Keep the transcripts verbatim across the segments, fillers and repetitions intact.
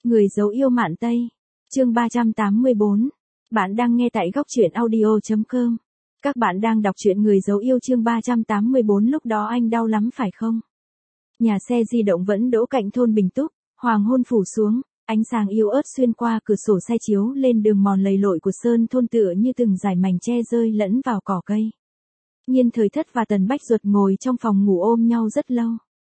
Người dấu yêu Mạn Tây. Chương ba trăm tám mươi bốn. Bạn đang nghe tại góc truyện audio chấm com. Các bạn đang đọc truyện Người dấu yêu chương ba trăm tám mươi bốn. Lúc đó anh đau lắm phải không? Nhà xe di động vẫn đỗ cạnh thôn Bình Túc, hoàng hôn phủ xuống, ánh sáng yếu ớt xuyên qua cửa sổ xe chiếu lên đường mòn lầy lội của sơn thôn tựa như từng dải mảnh tre rơi lẫn vào cỏ cây. Nhiên Thời Thất và Tần Bách Duật ngồi trong phòng ngủ ôm nhau rất lâu.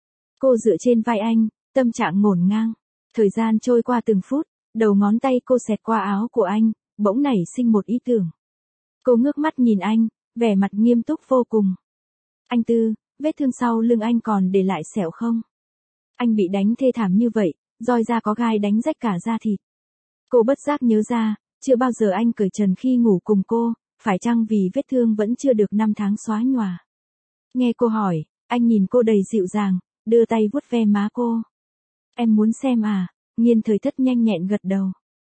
Cô dựa trên vai anh, tâm trạng ngổn ngang. Thời gian trôi qua từng phút, đầu ngón tay cô xẹt qua áo của anh, bỗng nảy sinh một ý tưởng. Cô ngước mắt nhìn anh, vẻ mặt nghiêm túc vô cùng. Anh Tư, vết thương sau lưng anh còn để lại sẹo không? Anh bị đánh thê thảm như vậy, roi da có gai đánh rách cả da thịt. Cô bất giác nhớ ra, chưa bao giờ anh cởi trần khi ngủ cùng cô, phải chăng vì vết thương vẫn chưa được năm tháng xóa nhòa? Nghe cô hỏi, anh nhìn cô đầy dịu dàng, đưa tay vuốt ve má cô. Em muốn xem à? Nhiên Thời Thất nhanh nhẹn gật đầu.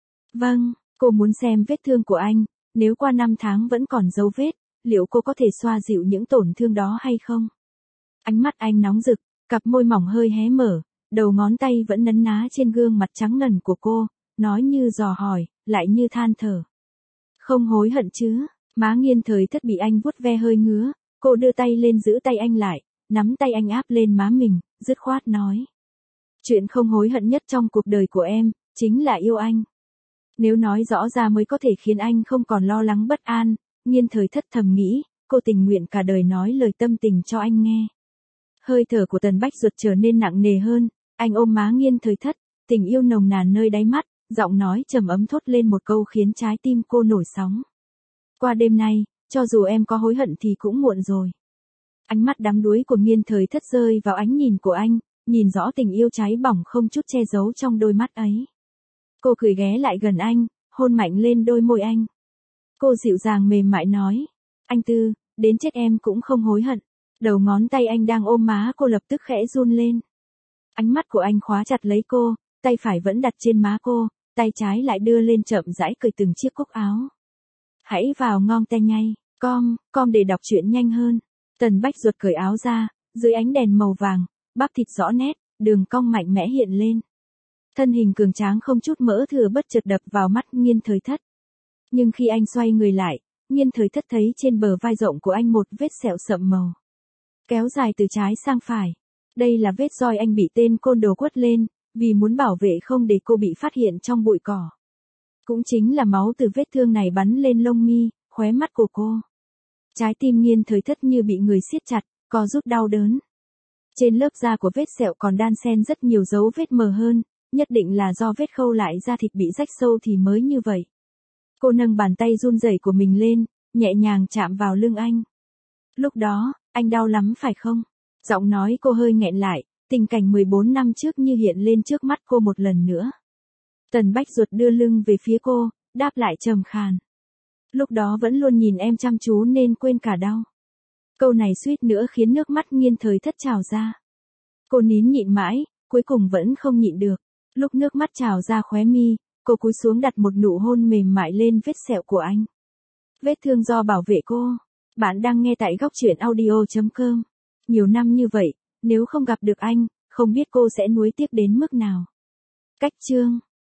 Vâng, cô muốn xem vết thương của anh, nếu qua năm tháng vẫn còn dấu vết, liệu cô có thể xoa dịu những tổn thương đó hay không? Ánh mắt anh nóng rực, cặp môi mỏng hơi hé mở, đầu ngón tay vẫn nấn ná trên gương mặt trắng ngần của cô, nói như dò hỏi, lại như than thở. Không hối hận chứ? Má Nhiên Thời Thất bị anh vuốt ve hơi ngứa, cô đưa tay lên giữ tay anh lại, nắm tay anh áp lên má mình, dứt khoát nói. Chuyện không hối hận nhất trong cuộc đời của em, chính là yêu anh. Nếu nói rõ ra mới có thể khiến anh không còn lo lắng bất an, Nhiên Thời Thất thầm nghĩ, cô tình nguyện cả đời nói lời tâm tình cho anh nghe. Hơi thở của Tần Bách Duật trở nên nặng nề hơn, anh ôm má Nhiên Thời Thất, tình yêu nồng nàn nơi đáy mắt, giọng nói trầm ấm thốt lên một câu khiến trái tim cô nổi sóng. Qua đêm nay, cho dù em có hối hận thì cũng muộn rồi. Ánh mắt đắm đuối của Nhiên Thời Thất rơi vào ánh nhìn của anh, nhìn rõ tình yêu cháy bỏng không chút che giấu trong đôi mắt ấy. Cô cười ghé lại gần anh, hôn mạnh lên đôi môi anh. Cô dịu dàng mềm mại nói, anh Tư, đến chết em cũng không hối hận. Đầu ngón tay anh đang ôm má cô lập tức khẽ run lên. Ánh mắt của anh khóa chặt lấy cô, tay phải vẫn đặt trên má cô, tay trái lại đưa lên chậm rãi cởi từng chiếc cúc áo. Hãy vào ngon tay ngay, com, com để đọc truyện nhanh hơn. Tần Bách Duật cởi áo ra, dưới ánh đèn màu vàng, bắp thịt rõ nét, đường cong mạnh mẽ hiện lên. Thân hình cường tráng không chút mỡ thừa bất chợt đập vào mắt Nhiên Thời Thất. Nhưng khi anh xoay người lại, Nhiên Thời Thất thấy trên bờ vai rộng của anh một vết sẹo sậm màu. Kéo dài từ trái sang phải. Đây là vết roi anh bị tên côn đồ quất lên, vì muốn bảo vệ không để cô bị phát hiện trong bụi cỏ. Cũng chính là máu từ vết thương này bắn lên lông mi, khóe mắt của cô. Trái tim Nhiên Thời Thất như bị người siết chặt, co rút đau đớn. Trên lớp da của vết sẹo còn đan xen rất nhiều dấu vết mờ hơn, nhất định là do vết khâu lại da thịt bị rách sâu thì mới như vậy. Cô nâng bàn tay run rẩy của mình lên, nhẹ nhàng chạm vào lưng anh. Lúc đó, anh đau lắm phải không? Giọng nói cô hơi nghẹn lại, tình cảnh mười bốn năm trước như hiện lên trước mắt cô một lần nữa. Tần Bách Duật đưa lưng về phía cô, đáp lại trầm khàn. Lúc đó vẫn luôn nhìn em chăm chú nên quên cả đau. Câu này suýt nữa khiến nước mắt Nhiên Thời Thất trào ra. Cô nín nhịn mãi, cuối cùng vẫn không nhịn được. Lúc nước mắt trào ra khóe mi, cô cúi xuống đặt một nụ hôn mềm mại lên vết sẹo của anh. Vết thương do bảo vệ cô. Bạn đang nghe tại góc truyện audio chấm com. Nhiều năm như vậy, nếu không gặp được anh, không biết cô sẽ nuối tiếc đến mức nào. Cách chương